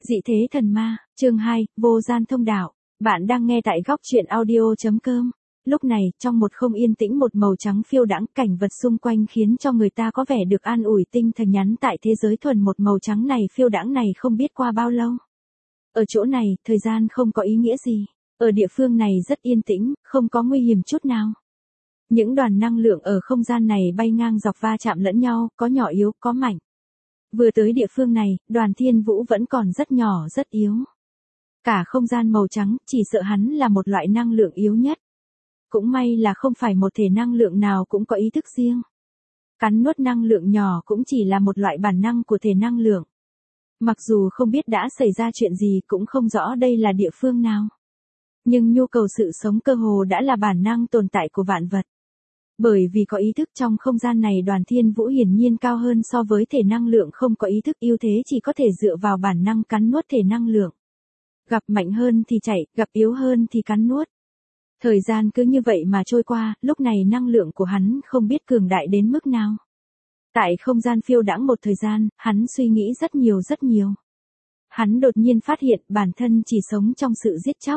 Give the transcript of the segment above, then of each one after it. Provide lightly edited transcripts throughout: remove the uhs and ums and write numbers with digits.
Dị thế thần ma, chương 2, vô gian thông đạo. Bạn đang nghe tại góc truyện audio.com. Lúc này, trong một không yên tĩnh một màu trắng phiêu đãng, cảnh vật xung quanh khiến cho người ta có vẻ được an ủi tinh thần nhắn tại thế giới thuần một màu trắng này phiêu đãng này không biết qua bao lâu. Ở chỗ này, thời gian không có ý nghĩa gì. Ở địa phương này rất yên tĩnh, không có nguy hiểm chút nào. Những đoàn năng lượng ở không gian này bay ngang dọc va chạm lẫn nhau, có nhỏ yếu, có mạnh. Vừa tới địa phương này, Đoàn Thiên Vũ vẫn còn rất nhỏ rất yếu. Cả không gian màu trắng, chỉ sợ hắn là một loại năng lượng yếu nhất. Cũng may là không phải một thể năng lượng nào cũng có ý thức riêng. Cắn nuốt năng lượng nhỏ cũng chỉ là một loại bản năng của thể năng lượng. Mặc dù không biết đã xảy ra chuyện gì cũng không rõ đây là địa phương nào. Nhưng nhu cầu sự sống cơ hồ đã là bản năng tồn tại của vạn vật. Bởi vì có ý thức trong không gian này Đoàn Thiên Vũ hiển nhiên cao hơn so với thể năng lượng không có ý thức ưu thế chỉ có thể dựa vào bản năng cắn nuốt thể năng lượng. Gặp mạnh hơn thì chạy, gặp yếu hơn thì cắn nuốt. Thời gian cứ như vậy mà trôi qua, lúc này năng lượng của hắn không biết cường đại đến mức nào. Tại không gian phiêu đãng một thời gian, hắn suy nghĩ rất nhiều rất nhiều. Hắn đột nhiên phát hiện bản thân chỉ sống trong sự giết chóc.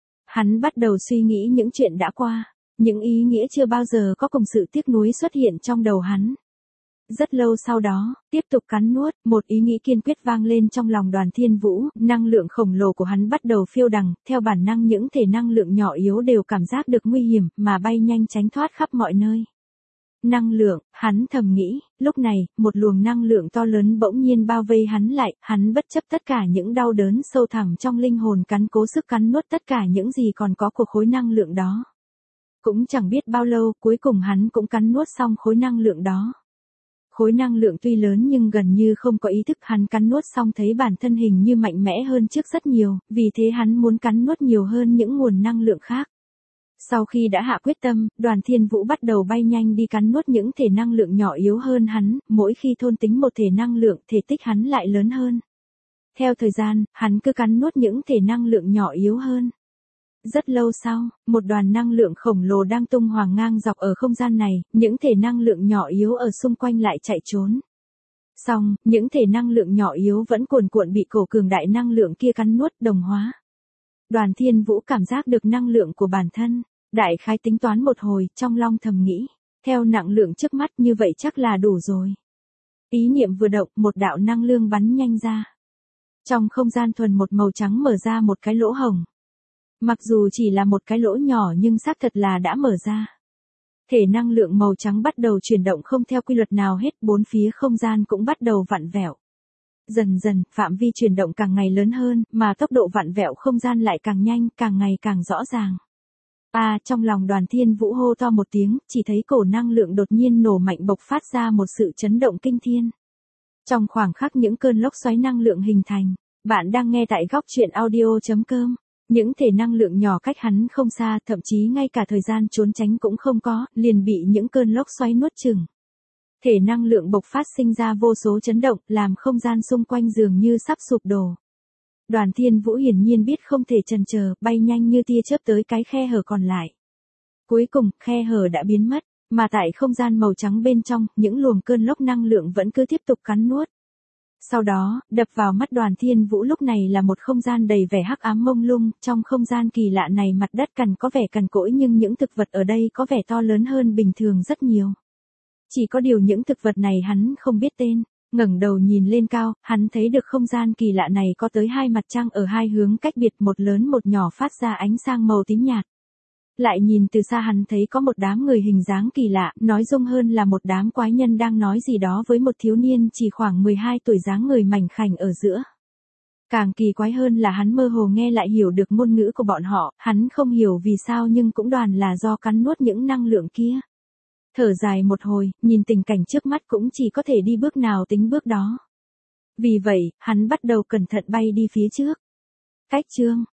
Hắn bắt đầu suy nghĩ những chuyện đã qua. Những ý nghĩa chưa bao giờ có cùng sự tiếc nuối xuất hiện trong đầu hắn. Rất lâu sau đó, tiếp tục cắn nuốt, một ý nghĩ kiên quyết vang lên trong lòng Đoàn Thiên Vũ, năng lượng khổng lồ của hắn bắt đầu phiêu đằng, theo bản năng những thể năng lượng nhỏ yếu đều cảm giác được nguy hiểm, mà bay nhanh tránh thoát khắp mọi nơi. Năng lượng, hắn thầm nghĩ, lúc này, một luồng năng lượng to lớn bỗng nhiên bao vây hắn lại, hắn bất chấp tất cả những đau đớn sâu thẳm trong linh hồn cắn cố sức cắn nuốt tất cả những gì còn có của khối năng lượng đó. Cũng chẳng biết bao lâu, cuối cùng hắn cũng cắn nuốt xong khối năng lượng đó. Khối năng lượng tuy lớn nhưng gần như không có ý thức, hắn cắn nuốt xong thấy bản thân hình như mạnh mẽ hơn trước rất nhiều, vì thế hắn muốn cắn nuốt nhiều hơn những nguồn năng lượng khác. Sau khi đã hạ quyết tâm, Đoàn Thiên Vũ bắt đầu bay nhanh đi cắn nuốt những thể năng lượng nhỏ yếu hơn hắn, mỗi khi thôn tính một thể năng lượng, thể tích hắn lại lớn hơn. Theo thời gian, hắn cứ cắn nuốt những thể năng lượng nhỏ yếu hơn. Rất lâu sau, một đoàn năng lượng khổng lồ đang tung hoành ngang dọc ở không gian này, những thể năng lượng nhỏ yếu ở xung quanh lại chạy trốn. Song, những thể năng lượng nhỏ yếu vẫn cuồn cuộn bị cổ cường đại năng lượng kia cắn nuốt đồng hóa. Đoàn Thiên Vũ cảm giác được năng lượng của bản thân, đại khái tính toán một hồi, trong lòng thầm nghĩ, theo năng lượng trước mắt như vậy chắc là đủ rồi. Ý niệm vừa động, một đạo năng lượng bắn nhanh ra. Trong không gian thuần một màu trắng mở ra một cái lỗ hổng. Mặc dù chỉ là một cái lỗ nhỏ nhưng xác thật là đã mở ra. Thể năng lượng màu trắng bắt đầu chuyển động không theo quy luật nào hết, bốn phía không gian cũng bắt đầu vặn vẹo. Dần dần, phạm vi chuyển động càng ngày lớn hơn, mà tốc độ vặn vẹo không gian lại càng nhanh, càng ngày càng rõ ràng. Trong lòng Đoàn Thiên Vũ hô to một tiếng, chỉ thấy cổ năng lượng đột nhiên nổ mạnh bộc phát ra một sự chấn động kinh thiên. Trong khoảng khắc những cơn lốc xoáy năng lượng hình thành, bạn đang nghe tại góc truyện audio.com. Những thể năng lượng nhỏ cách hắn không xa, thậm chí ngay cả thời gian trốn tránh cũng không có, liền bị những cơn lốc xoáy nuốt chửng. Thể năng lượng bộc phát sinh ra vô số chấn động, làm không gian xung quanh dường như sắp sụp đổ. Đoàn Thiên Vũ hiển nhiên biết không thể chần chờ, bay nhanh như tia chớp tới cái khe hở còn lại. Cuối cùng, khe hở đã biến mất, mà tại không gian màu trắng bên trong, những luồng cơn lốc năng lượng vẫn cứ tiếp tục cắn nuốt. Sau đó, đập vào mắt Đoàn Thiên Vũ lúc này là một không gian đầy vẻ hắc ám mông lung, trong không gian kỳ lạ này mặt đất có vẻ cằn cỗi nhưng những thực vật ở đây có vẻ to lớn hơn bình thường rất nhiều. Chỉ có điều những thực vật này hắn không biết tên, ngẩng đầu nhìn lên cao, hắn thấy được không gian kỳ lạ này có tới hai mặt trăng ở hai hướng cách biệt, một lớn một nhỏ phát ra ánh sáng màu tím nhạt. Lại nhìn từ xa hắn thấy có một đám người hình dáng kỳ lạ, nói dung hơn là một đám quái nhân đang nói gì đó với một thiếu niên chỉ khoảng 12 tuổi dáng người mảnh khảnh ở giữa. Càng kỳ quái hơn là hắn mơ hồ nghe lại hiểu được ngôn ngữ của bọn họ, hắn không hiểu vì sao nhưng cũng đoán là do cắn nuốt những năng lượng kia. Thở dài một hồi, nhìn tình cảnh trước mắt cũng chỉ có thể đi bước nào tính bước đó. Vì vậy, hắn bắt đầu cẩn thận bay đi phía trước. Cách chương